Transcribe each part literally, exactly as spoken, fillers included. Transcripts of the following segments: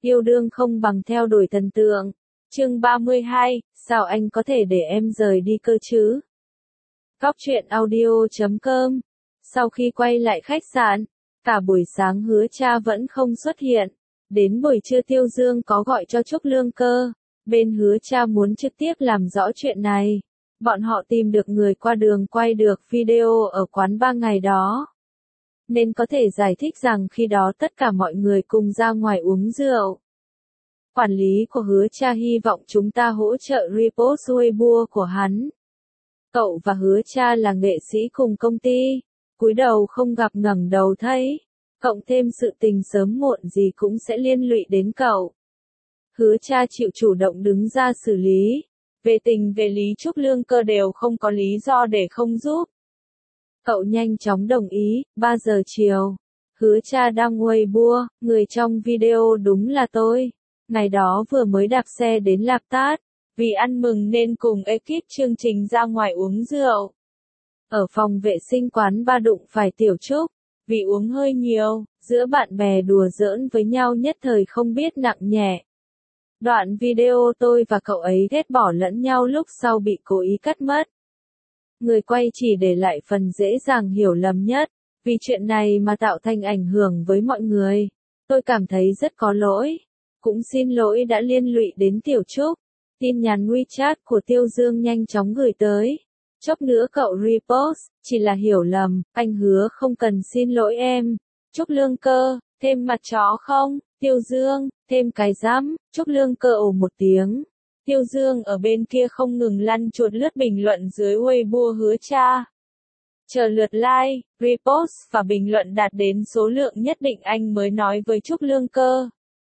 Yêu đương không bằng theo đuổi thần tượng. Chương ba mươi hai, sao anh có thể để em rời đi cơ chứ? Cóc truyện audio chấm com. Sau khi quay lại khách sạn, cả buổi sáng Hứa Cha vẫn không xuất hiện. Đến buổi trưa Tiêu Dương có gọi cho Trúc Lương Cơ. Bên Hứa Cha muốn trực tiếp làm rõ chuyện này. Bọn họ tìm được người qua đường quay được video ở quán bar ngày đó. Nên có thể giải thích rằng khi đó tất cả mọi người cùng ra ngoài uống rượu. Quản lý của Hứa Cha hy vọng chúng ta hỗ trợ repost Weibo của hắn. Cậu và Hứa Cha là nghệ sĩ cùng công ty. Cúi đầu không gặp ngẩng đầu thấy. Cộng thêm sự tình sớm muộn gì cũng sẽ liên lụy đến cậu. Hứa Cha chịu chủ động đứng ra xử lý. Về tình về lý Trúc Lương Cơ đều không có lý do để không giúp. Cậu nhanh chóng đồng ý. Ba giờ chiều. Hứa Cha đăng Weibo, người trong video đúng là tôi. Ngày đó vừa mới đạp xe đến Lạp Tát, vì ăn mừng nên cùng ekip chương trình ra ngoài uống rượu. Ở phòng vệ sinh quán ba đụng phải Tiểu Trúc, vì uống hơi nhiều, giữa bạn bè đùa giỡn với nhau nhất thời không biết nặng nhẹ. Đoạn video tôi và cậu ấy ghét bỏ lẫn nhau lúc sau bị cố ý cắt mất. Người quay chỉ để lại phần dễ dàng hiểu lầm nhất, vì chuyện này mà tạo thành ảnh hưởng với mọi người. Tôi cảm thấy rất có lỗi. Cũng xin lỗi đã liên lụy đến Tiểu Trúc. Tin nhắn WeChat của Tiêu Dương nhanh chóng gửi tới. Chốc nữa cậu repost, chỉ là hiểu lầm, anh hứa không cần xin lỗi em. Trúc Lương Cơ, thêm mặt chó không? Tiêu Dương, thêm cái rắm. Trúc Lương Cơ ồ một tiếng. Tiêu Dương ở bên kia không ngừng lăn chuột lướt bình luận dưới Weibo Hứa Cha. Chờ lượt like, repost và bình luận đạt đến số lượng nhất định anh mới nói với Trúc Lương Cơ.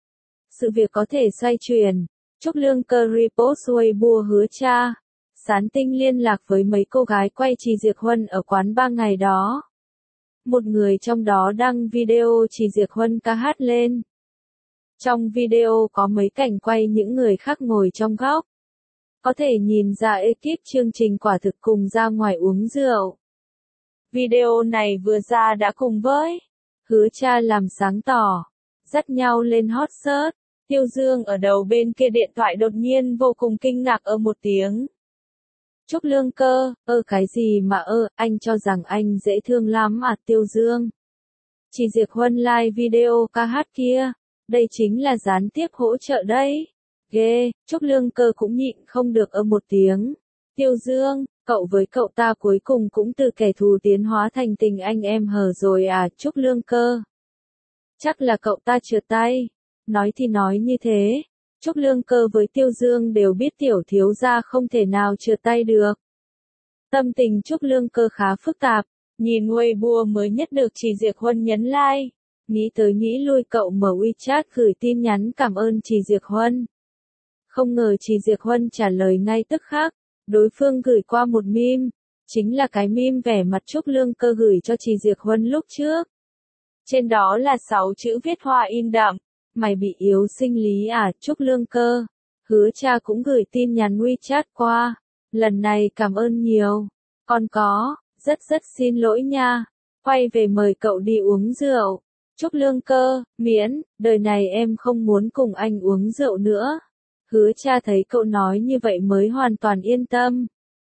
Sự việc có thể xoay chuyển. Trúc Lương Cơ repost Weibo Hứa Cha. Sán Tinh liên lạc với mấy cô gái quay Trì Diệc Huân ở quán ba ngày đó. Một người trong đó đăng video Trì Diệc Huân ca hát lên. Trong video có mấy cảnh quay những người khác ngồi trong góc. Có thể nhìn ra ekip chương trình quả thực cùng ra ngoài uống rượu. Video này vừa ra đã cùng với Hứa Cha làm sáng tỏ, dắt nhau lên hot search. Tiêu Dương ở đầu bên kia điện thoại đột nhiên vô cùng kinh ngạc ơ một tiếng. Trúc Lương Cơ, ơ cái gì mà ơ, anh cho rằng anh dễ thương lắm à Tiêu Dương. Trì Diệc Huân live video ca hát kia, đây chính là gián tiếp hỗ trợ đấy. Ghê, Trúc Lương Cơ cũng nhịn không được ơ một tiếng. Tiêu Dương, cậu với cậu ta cuối cùng cũng từ kẻ thù tiến hóa thành tình anh em hờ rồi à Trúc Lương Cơ. Chắc là cậu ta trượt tay. Nói thì nói như thế, Trúc Lương Cơ với Tiêu Dương đều biết tiểu thiếu gia không thể nào trượt tay được. Tâm tình Trúc Lương Cơ khá phức tạp, nhìn Weibo mới nhất được Trì Diệc Huân nhấn like, nghĩ tới nghĩ lui cậu mở WeChat gửi tin nhắn cảm ơn Trì Diệc Huân. Không ngờ Trì Diệc Huân trả lời ngay tức khắc, đối phương gửi qua một meme, chính là cái meme vẻ mặt Trúc Lương Cơ gửi cho Trì Diệc Huân lúc trước. Trên đó là sáu chữ viết hoa in đậm. Mày bị yếu sinh lý à Trúc Lương Cơ. Hứa Cha cũng gửi tin nhắn WeChat qua. Lần này cảm ơn nhiều. Còn có, rất rất xin lỗi nha. Quay về mời cậu đi uống rượu. Trúc Lương Cơ, miễn, đời này em không muốn cùng anh uống rượu nữa. Hứa Cha thấy cậu nói như vậy mới hoàn toàn yên tâm.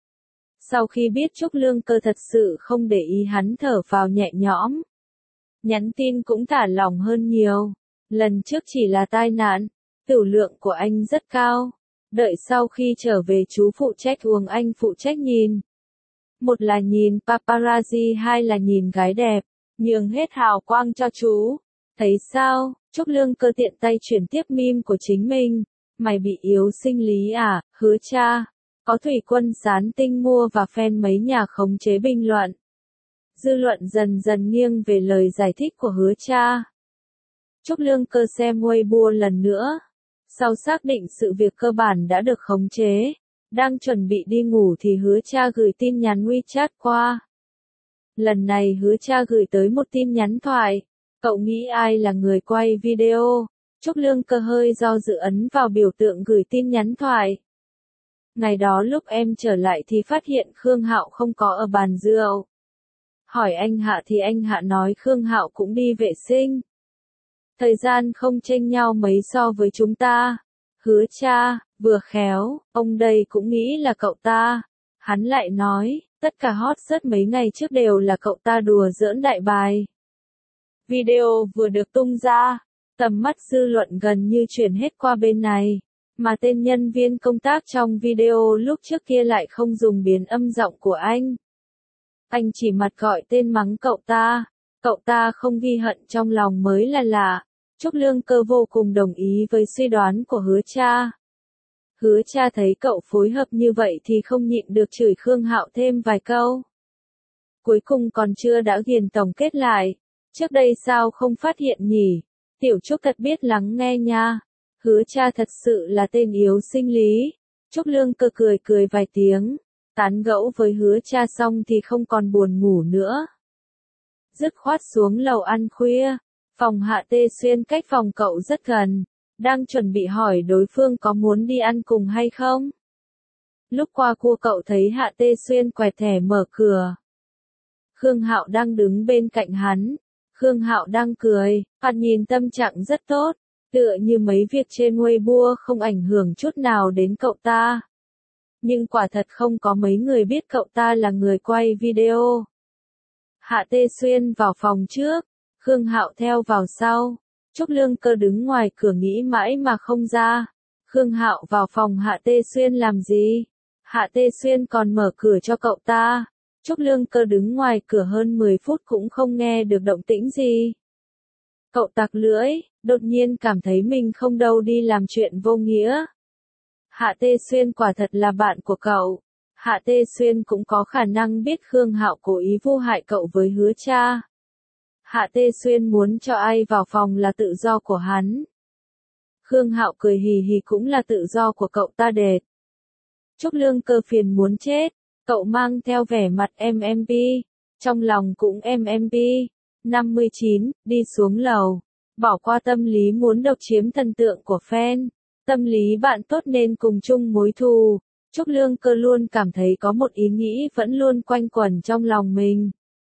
Sau khi biết Trúc Lương Cơ thật sự không để ý hắn thở phào nhẹ nhõm. Nhắn tin cũng thả lỏng hơn nhiều. Lần trước chỉ là tai nạn, tửu lượng của anh rất cao. Đợi sau khi trở về chú phụ trách uống anh phụ trách nhìn. Một là nhìn paparazzi hai là nhìn gái đẹp, nhường hết hào quang cho chú. Thấy sao, Trúc Lương Cơ tiện tay chuyển tiếp meme của chính mình. Mày bị yếu sinh lý à, Hứa Cha. Có thủy quân Sán Tinh mua và fan mấy nhà khống chế bình luận. Dư luận dần dần nghiêng về lời giải thích của Hứa Cha. Trúc Lương Cơ xem Weibo lần nữa. Sau xác định sự việc cơ bản đã được khống chế, đang chuẩn bị đi ngủ thì Hứa Cha gửi tin nhắn WeChat qua. Lần này Hứa Cha gửi tới một tin nhắn thoại. Cậu nghĩ ai là người quay video? Trúc Lương Cơ hơi do dự ấn vào biểu tượng gửi tin nhắn thoại. Ngày đó lúc em trở lại thì phát hiện Khương Hạo không có ở bàn rượu. Hỏi anh Hạ thì anh Hạ nói Khương Hạo cũng đi vệ sinh. Thời gian không chênh nhau mấy so với chúng ta. Hứa cha, vừa khéo, ông đây cũng nghĩ là cậu ta. Hắn lại nói, tất cả hot search mấy ngày trước đều là cậu ta đùa giỡn đại bài. Video vừa được tung ra, tầm mắt dư luận gần như chuyển hết qua bên này, mà tên nhân viên công tác trong video lúc trước kia lại không dùng biến âm giọng của anh. Anh chỉ mặt gọi tên mắng cậu ta, cậu ta không ghi hận trong lòng mới là lạ. Trúc Lương Cơ vô cùng đồng ý với suy đoán của Hứa cha. Hứa cha thấy cậu phối hợp như vậy thì không nhịn được chửi Khương Hạo thêm vài câu. Cuối cùng còn chưa đã ghiền tổng kết lại. Trước đây sao không phát hiện nhỉ? Tiểu Trúc thật biết lắng nghe nha. Hứa cha thật sự là tên yếu sinh lý. Trúc Lương Cơ cười cười vài tiếng. Tán gẫu với Hứa cha xong thì không còn buồn ngủ nữa. Dứt khoát xuống lầu ăn khuya. Phòng Hạ Tê Xuyên cách phòng cậu rất gần. Đang chuẩn bị hỏi đối phương có muốn đi ăn cùng hay không. Lúc qua cua cậu thấy Hạ Tê Xuyên quẹt thẻ mở cửa. Khương Hạo đang đứng bên cạnh hắn. Khương Hạo đang cười, thoạt nhìn tâm trạng rất tốt, tựa như mấy việc trên Weibo không ảnh hưởng chút nào đến cậu ta. Nhưng quả thật không có mấy người biết cậu ta là người quay video. Hạ Tê Xuyên vào phòng trước, Khương Hạo theo vào sau. Trúc Lương Cơ đứng ngoài cửa nghĩ mãi mà không ra. Khương Hạo vào phòng Hạ Tê Xuyên làm gì? Hạ Tê Xuyên còn mở cửa cho cậu ta. Trúc Lương Cơ đứng ngoài cửa hơn mười phút cũng không nghe được động tĩnh gì. Cậu tặc lưỡi, đột nhiên cảm thấy mình không đâu đi làm chuyện vô nghĩa. Hạ Tê Xuyên quả thật là bạn của cậu. Hạ Tê Xuyên cũng có khả năng biết Khương Hạo cố ý vu hại cậu với Hứa cha. Hạ Tê Xuyên muốn cho ai vào phòng là tự do của hắn. Khương Hạo cười hì hì cũng là tự do của cậu ta đệt. Trúc Lương Cơ phiền muốn chết. Cậu mang theo vẻ mặt em em pê, trong lòng cũng em em pê. năm mươi chín, đi xuống lầu. Bỏ qua tâm lý muốn độc chiếm thần tượng của fan. Tâm lý bạn tốt nên cùng chung mối thù. Trúc Lương Cơ luôn cảm thấy có một ý nghĩ vẫn luôn quanh quẩn trong lòng mình.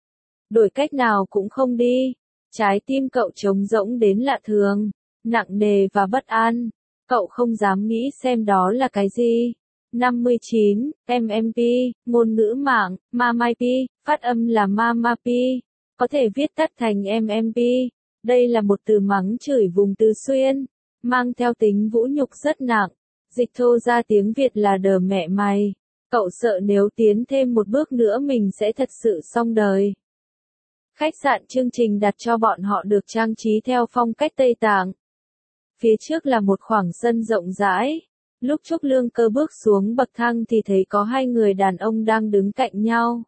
Đổi cách nào cũng không đi. Trái tim cậu trống rỗng đến lạ thường. Nặng nề và bất an. Cậu không dám nghĩ xem đó là cái gì. năm mươi chín, em em pê, ngôn ngữ mạng, MamaP, phát âm là MamaP, có thể viết tắt thành em em pê. Đây là một từ mắng chửi vùng Tứ Xuyên, mang theo tính vũ nhục rất nặng. Dịch thô ra tiếng Việt là đờ mẹ mày. Cậu sợ nếu tiến thêm một bước nữa mình sẽ thật sự xong đời. Khách sạn chương trình đặt cho bọn họ được trang trí theo phong cách Tây Tạng. Phía trước là một khoảng sân rộng rãi. Lúc Trúc Lương Cơ bước xuống bậc thang thì thấy có hai người đàn ông đang đứng cạnh nhau.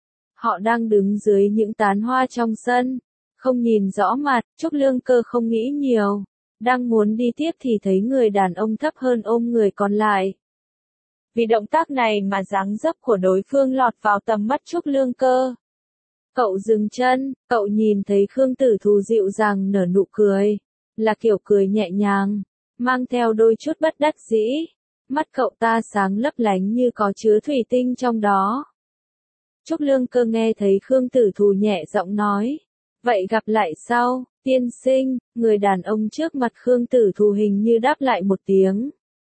Họ đang đứng dưới những tán hoa trong sân. Không nhìn rõ mặt, Trúc Lương Cơ không nghĩ nhiều. Đang muốn đi tiếp thì thấy người đàn ông thấp hơn ôm người còn lại. Vì động tác này mà dáng dấp của đối phương lọt vào tầm mắt Trúc Lương Cơ. Cậu dừng chân, cậu nhìn thấy Khương Tử Thù dịu dàng nở nụ cười. Là kiểu cười nhẹ nhàng. Mang theo đôi chút bất đắc dĩ, mắt cậu ta sáng lấp lánh như có chứa thủy tinh trong đó. Trúc Lương Cơ nghe thấy Khương Tử Thù nhẹ giọng nói, vậy gặp lại sau, tiên sinh. Người đàn ông trước mặt Khương Tử Thù hình như đáp lại một tiếng.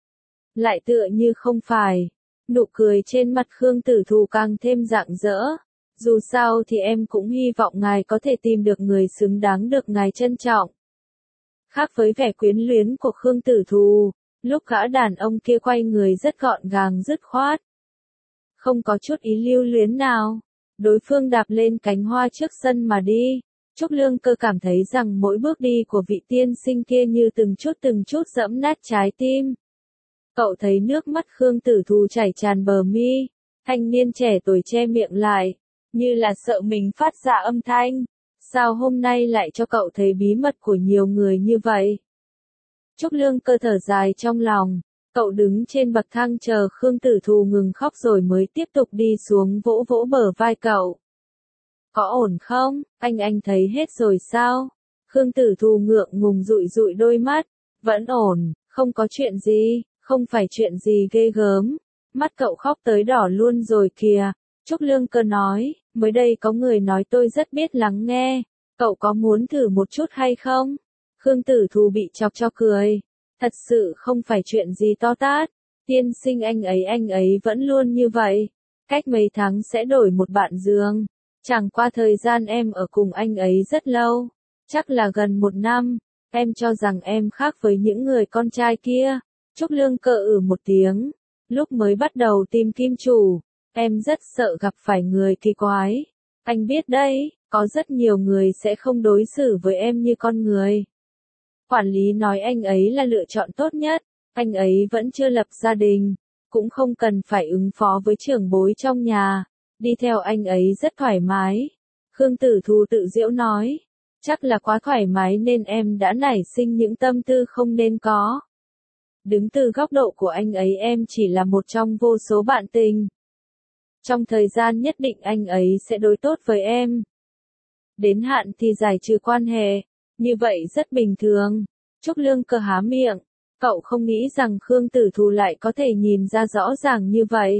Lại tựa như không phải, nụ cười trên mặt Khương Tử Thù càng thêm rạng rỡ. Dù sao thì em cũng hy vọng ngài có thể tìm được người xứng đáng được ngài trân trọng. Khác với vẻ quyến luyến của Khương Tử Thù, lúc gã đàn ông kia quay người rất gọn gàng dứt khoát. Không có chút ý lưu luyến nào. Đối phương đạp lên cánh hoa trước sân mà đi. Trúc Lương Cơ cảm thấy rằng mỗi bước đi của vị tiên sinh kia như từng chút từng chút dẫm nát trái tim. Cậu thấy nước mắt Khương Tử Thù chảy tràn bờ mi. Thanh niên trẻ tuổi che miệng lại, như là sợ mình phát ra âm thanh. Sao hôm nay lại cho cậu thấy bí mật của nhiều người như vậy? Trúc Lương Cơ thở dài trong lòng. Cậu đứng trên bậc thang chờ Khương Tử Thù ngừng khóc rồi mới tiếp tục đi xuống vỗ vỗ bờ vai cậu. Có ổn không? Anh anh thấy hết rồi sao? Khương Tử Thù ngượng ngùng dụi dụi đôi mắt. Vẫn ổn, không có chuyện gì, không phải chuyện gì ghê gớm. Mắt cậu khóc tới đỏ luôn rồi kìa. Trúc Lương Cơ nói, mới đây có người nói tôi rất biết lắng nghe. Cậu có muốn thử một chút hay không? Khương Tử Thù bị chọc cho cười. Thật sự không phải chuyện gì to tát. Tiên sinh anh ấy anh ấy vẫn luôn như vậy. Cách mấy tháng sẽ đổi một bạn giường. Chẳng qua thời gian em ở cùng anh ấy rất lâu. Chắc là gần một năm. Em cho rằng em khác với những người con trai kia. Trúc Lương Cơ ừ một tiếng. Lúc mới bắt đầu tìm kim chủ, em rất sợ gặp phải người kỳ quái. Anh biết đấy, có rất nhiều người sẽ không đối xử với em như con người. Quản lý nói anh ấy là lựa chọn tốt nhất, anh ấy vẫn chưa lập gia đình, cũng không cần phải ứng phó với trưởng bối trong nhà, đi theo anh ấy rất thoải mái. Khương Tử Thù tự giễu nói, chắc là quá thoải mái nên em đã nảy sinh những tâm tư không nên có. Đứng từ góc độ của anh ấy em chỉ là một trong vô số bạn tình. Trong thời gian nhất định anh ấy sẽ đối tốt với em. Đến hạn thì giải trừ quan hệ, như vậy rất bình thường. Trúc Lương Cơ há miệng, cậu không nghĩ rằng Khương Tử Thù lại có thể nhìn ra rõ ràng như vậy.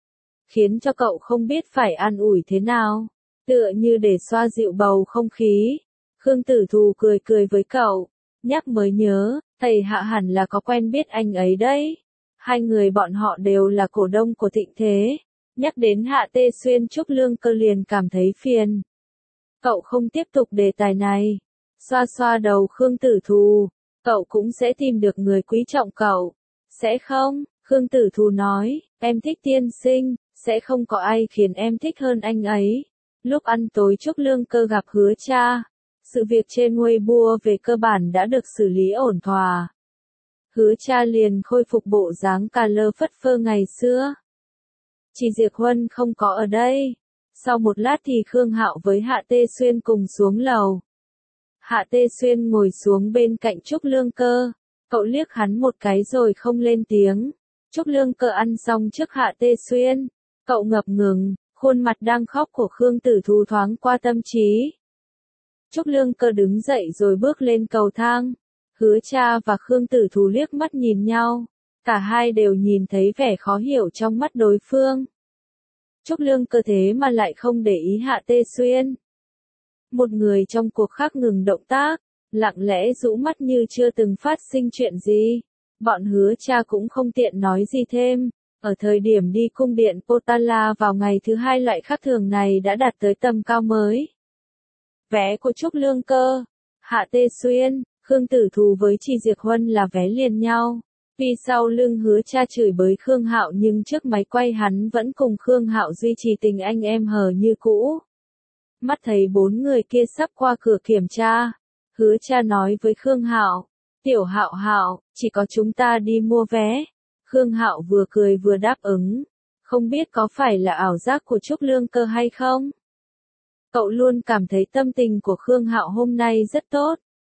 Khiến cho cậu không biết phải an ủi thế nào, tựa như để xoa dịu bầu không khí. Khương Tử Thù cười cười với cậu, nhắc mới nhớ, thầy Hạ hẳn là có quen biết anh ấy đấy. Hai người bọn họ đều là cổ đông của Thịnh Thế. Nhắc đến Hạ Tê Xuyên Trúc Lương Cơ liền cảm thấy phiền. Cậu không tiếp tục đề tài này. Xoa xoa đầu Khương Tử Thù, cậu cũng sẽ tìm được người quý trọng cậu. Sẽ không? Khương Tử Thù nói, em thích tiên sinh, sẽ không có ai khiến em thích hơn anh ấy. Lúc ăn tối Trúc Lương Cơ gặp Hứa Cha. Sự việc trên Weibo về cơ bản đã được xử lý ổn thỏa. Hứa Cha liền khôi phục bộ dáng cà lơ phất phơ ngày xưa. Chỉ Diệc Huân không có ở đây. Sau một lát thì Khương Hạo với Hạ Tê Xuyên cùng xuống lầu. Hạ Tê Xuyên ngồi xuống bên cạnh Trúc Lương Cơ. Cậu liếc hắn một cái rồi không lên tiếng. Trúc Lương Cơ ăn xong trước Hạ Tê Xuyên. Cậu ngập ngừng, khuôn mặt đang khóc của Khương Tử Thù thoáng qua tâm trí. Trúc Lương Cơ đứng dậy rồi bước lên cầu thang. Hứa Cha và Khương Tử Thù liếc mắt nhìn nhau. Cả hai đều nhìn thấy vẻ khó hiểu trong mắt đối phương. Trúc Lương Cơ thế mà lại không để ý Hạ Tê Xuyên. Một người trong cuộc khác ngừng động tác, lặng lẽ rũ mắt như chưa từng phát sinh chuyện gì. Bọn Hứa Cha cũng không tiện nói gì thêm. Ở thời điểm đi cung điện Potala vào ngày thứ hai, loại khác thường này đã đạt tới tầm cao mới. Vé của Trúc Lương Cơ, Hạ Tê Xuyên, Khương Tử Thù với Chỉ Diệc Huân là vé liền nhau. Vì sau lưng Hứa Cha chửi bới Khương Hạo nhưng trước máy quay hắn vẫn cùng Khương Hạo duy trì tình anh em hờ như cũ. Mắt thấy bốn người kia sắp qua cửa kiểm tra, Hứa Cha nói với Khương Hạo, "Tiểu Hạo Hạo, chỉ có chúng ta đi mua vé." Khương Hạo vừa cười vừa đáp ứng, không biết có phải là ảo giác của Trúc Lương Cơ hay không? Cậu luôn cảm thấy tâm tình của Khương Hạo hôm nay rất tốt.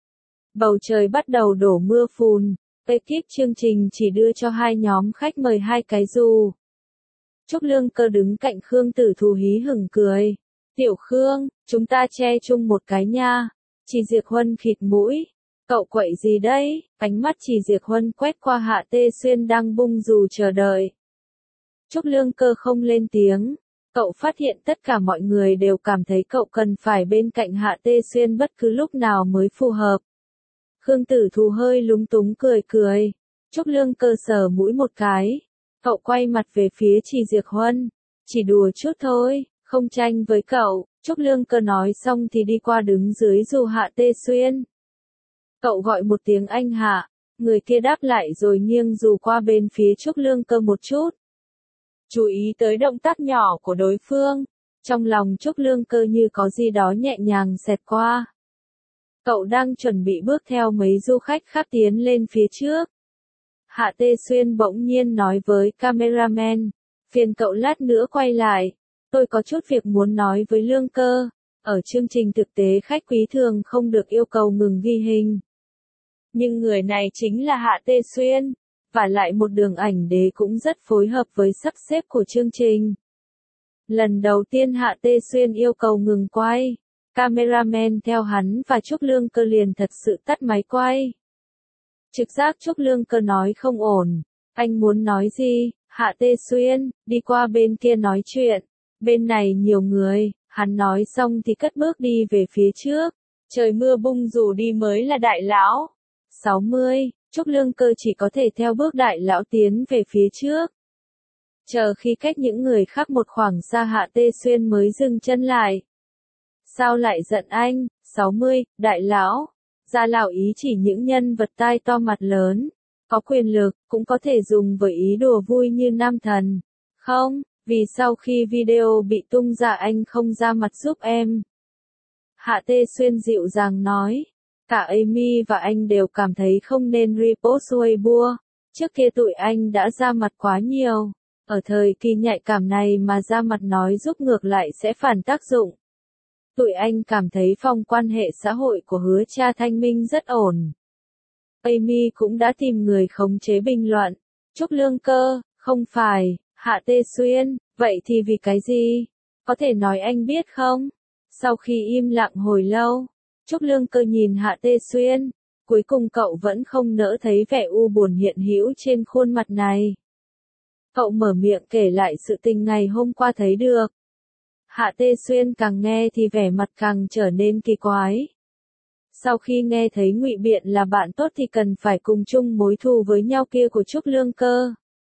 Bầu trời bắt đầu đổ mưa phùn, ekip chương trình chỉ đưa cho hai nhóm khách mời hai cái dù. Trúc Lương Cơ đứng cạnh Khương Tử Thù hí hửng cười. "Tiểu Khương, chúng ta che chung một cái nha." Chỉ Diệc Huân khịt mũi. "Cậu quậy gì đấy?" Ánh mắt Chỉ Diệc Huân quét qua Hạ Tê Xuyên đang bung dù chờ đợi. Trúc Lương Cơ không lên tiếng. Cậu phát hiện tất cả mọi người đều cảm thấy cậu cần phải bên cạnh Hạ Tê Xuyên bất cứ lúc nào mới phù hợp. Khương Tử Thù hơi lúng túng cười cười. Trúc Lương Cơ sờ mũi một cái. Cậu quay mặt về phía Chỉ Diệc Huân. "Chỉ đùa chút thôi, không tranh với cậu." Trúc Lương Cơ nói xong thì đi qua đứng dưới dù Hạ Tê Xuyên. Cậu gọi một tiếng anh Hạ. Người kia đáp lại rồi nghiêng dù qua bên phía Trúc Lương Cơ một chút. Chú ý tới động tác nhỏ của đối phương. Trong lòng Trúc Lương Cơ như có gì đó nhẹ nhàng xẹt qua. Cậu đang chuẩn bị bước theo mấy du khách khác tiến lên phía trước. Hạ Tê Xuyên bỗng nhiên nói với cameraman, "Phiền cậu lát nữa quay lại. Tôi có chút việc muốn nói với Lương Cơ. Ở chương trình thực tế khách quý thường không được yêu cầu ngừng ghi hình. Nhưng người này chính là Hạ Tê Xuyên. Và lại một đường ảnh đế cũng rất phối hợp với sắp xếp của chương trình." Lần đầu tiên Hạ Tê Xuyên yêu cầu ngừng quay. Cameraman theo hắn và Trúc Lương Cơ liền thật sự tắt máy quay. Trực giác Trúc Lương Cơ nói không ổn. "Anh muốn nói gì?" "Hạ Tê Xuyên, đi qua bên kia nói chuyện. Bên này nhiều người." Hắn nói xong thì cất bước đi về phía trước. Trời mưa bung dù đi mới là đại lão. sáu mươi. Trúc Lương Cơ chỉ có thể theo bước đại lão tiến về phía trước. Chờ khi cách những người khác một khoảng xa Hạ Tê Xuyên mới dừng chân lại. Sao lại giận anh? sáu mươi. Đại lão. Gia lão ý chỉ những nhân vật tai to mặt lớn, có quyền lực, cũng có thể dùng với ý đùa vui như nam thần. Không, vì sau khi video bị tung ra anh không ra mặt giúp em. Hạ Tê Xuyên dịu dàng nói. Cả Amy và anh đều cảm thấy không nên repost Weibo. Trước kia tụi anh đã ra mặt quá nhiều. Ở thời kỳ nhạy cảm này mà ra mặt nói giúp ngược lại sẽ phản tác dụng. Tụi anh cảm thấy phong quan hệ xã hội của Hứa Cha Thanh Minh rất ổn. Amy cũng đã tìm người khống chế bình luận. Trúc Lương Cơ, không phải, Hạ Tê Xuyên, vậy thì vì cái gì? Có thể nói anh biết không? Sau khi im lặng hồi lâu, Trúc Lương Cơ nhìn Hạ Tê Xuyên, cuối cùng cậu vẫn không nỡ thấy vẻ u buồn hiện hữu trên khuôn mặt này. Cậu mở miệng kể lại sự tình ngày hôm qua thấy được. Hạ Tê Xuyên càng nghe thì vẻ mặt càng trở nên kỳ quái. Sau khi nghe thấy ngụy biện là bạn tốt thì cần phải cùng chung mối thù với nhau kia của Trúc Lương Cơ.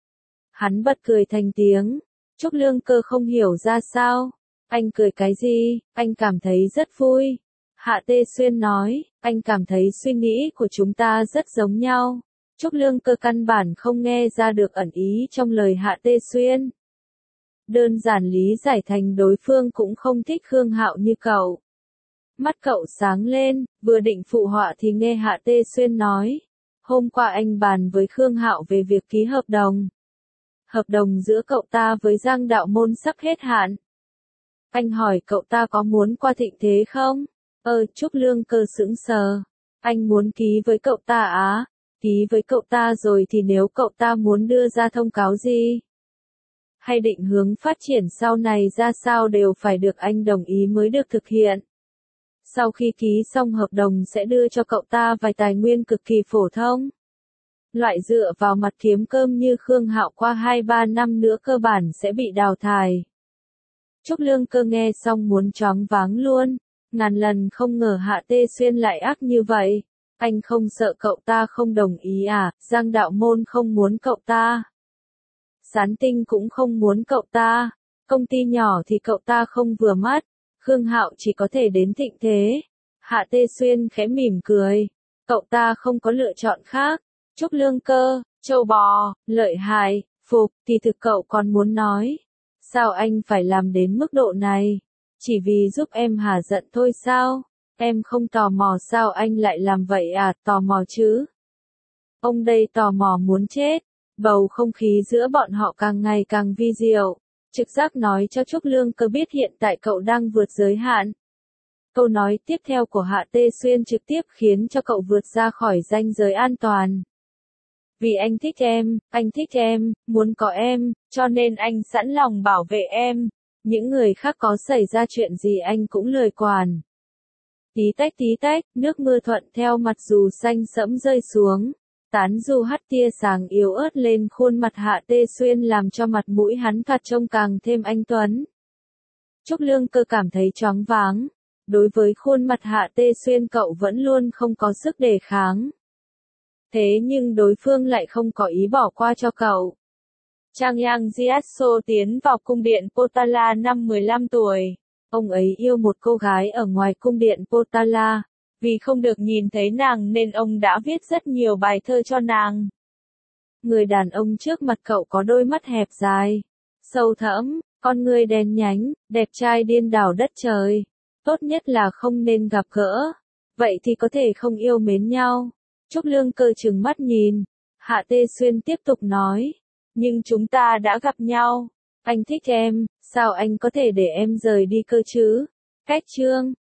Hắn bật cười thành tiếng. Trúc Lương Cơ không hiểu ra sao. Anh cười cái gì? Anh cảm thấy rất vui. Hạ Tê Xuyên nói, anh cảm thấy suy nghĩ của chúng ta rất giống nhau. Trúc Lương Cơ căn bản không nghe ra được ẩn ý trong lời Hạ Tê Xuyên. Đơn giản lý giải thành đối phương cũng không thích Khương Hạo như cậu. Mắt cậu sáng lên, vừa định phụ họa thì nghe Hạ Tê Xuyên nói. Hôm qua anh bàn với Khương Hạo về việc ký hợp đồng. Hợp đồng giữa cậu ta với Giang Đạo Môn sắp hết hạn. Anh hỏi cậu ta có muốn qua Thịnh Thế không? Ờ, Trúc Lương Cơ sững sờ. Anh muốn ký với cậu ta á? Ký với cậu ta rồi thì nếu cậu ta muốn đưa ra thông cáo gì? Hay định hướng phát triển sau này ra sao đều phải được anh đồng ý mới được thực hiện. Sau khi ký xong hợp đồng sẽ đưa cho cậu ta vài tài nguyên cực kỳ phổ thông. Loại dựa vào mặt kiếm cơm như Khương Hạo qua hai ba năm nữa cơ bản sẽ bị đào thải. Trúc Lương Cơ nghe xong muốn choáng váng luôn. Ngàn lần không ngờ Hạ Tê Xuyên lại ác như vậy. Anh không sợ cậu ta không đồng ý à? Giang Đạo Môn không muốn cậu ta. Sán Tinh cũng không muốn cậu ta. Công ty nhỏ thì cậu ta không vừa mắt. Khương Hạo chỉ có thể đến Thịnh Thế. Hạ Tê Xuyên khẽ mỉm cười. Cậu ta không có lựa chọn khác. Trúc Lương Cơ, châu bò, lợi hại, phục, thì thực cậu còn muốn nói. Sao anh phải làm đến mức độ này? Chỉ vì giúp em hả giận thôi sao? Em không tò mò sao anh lại làm vậy à? Tò mò chứ? Ông đây tò mò muốn chết. Bầu không khí giữa bọn họ càng ngày càng vi diệu. Trực giác nói cho Trúc Lương Cơ biết hiện tại cậu đang vượt giới hạn. Câu nói tiếp theo của Hạ Tê Xuyên trực tiếp khiến cho cậu vượt ra khỏi ranh giới an toàn. Vì anh thích em, anh thích em, muốn có em, cho nên anh sẵn lòng bảo vệ em. Những người khác có xảy ra chuyện gì anh cũng lười quản. Tí tách tí tách, nước mưa thuận theo mặt dù xanh sẫm rơi xuống. Tán dù hắt tia sáng yếu ớt lên khuôn mặt Hạ Tê Xuyên làm cho mặt mũi hắn phạt trông càng thêm anh tuấn. Trúc Lương Cơ cảm thấy choáng váng. Đối với khuôn mặt Hạ Tê Xuyên cậu vẫn luôn không có sức đề kháng. Thế nhưng đối phương lại không có ý bỏ qua cho cậu. Trang Yang Jiatso tiến vào cung điện Potala năm mười lăm tuổi. Ông ấy yêu một cô gái ở ngoài cung điện Potala. Vì không được nhìn thấy nàng nên ông đã viết rất nhiều bài thơ cho nàng. Người đàn ông trước mặt cậu có đôi mắt hẹp dài, sâu thẫm, con người đen nhánh, đẹp trai điên đảo đất trời. Tốt nhất là không nên gặp gỡ. Vậy thì có thể không yêu mến nhau. Trúc Lương Cơ trừng mắt nhìn. Hạ Tê Xuyên tiếp tục nói. Nhưng chúng ta đã gặp nhau. Anh thích em, sao anh có thể để em rời đi cơ chứ? Cách chương.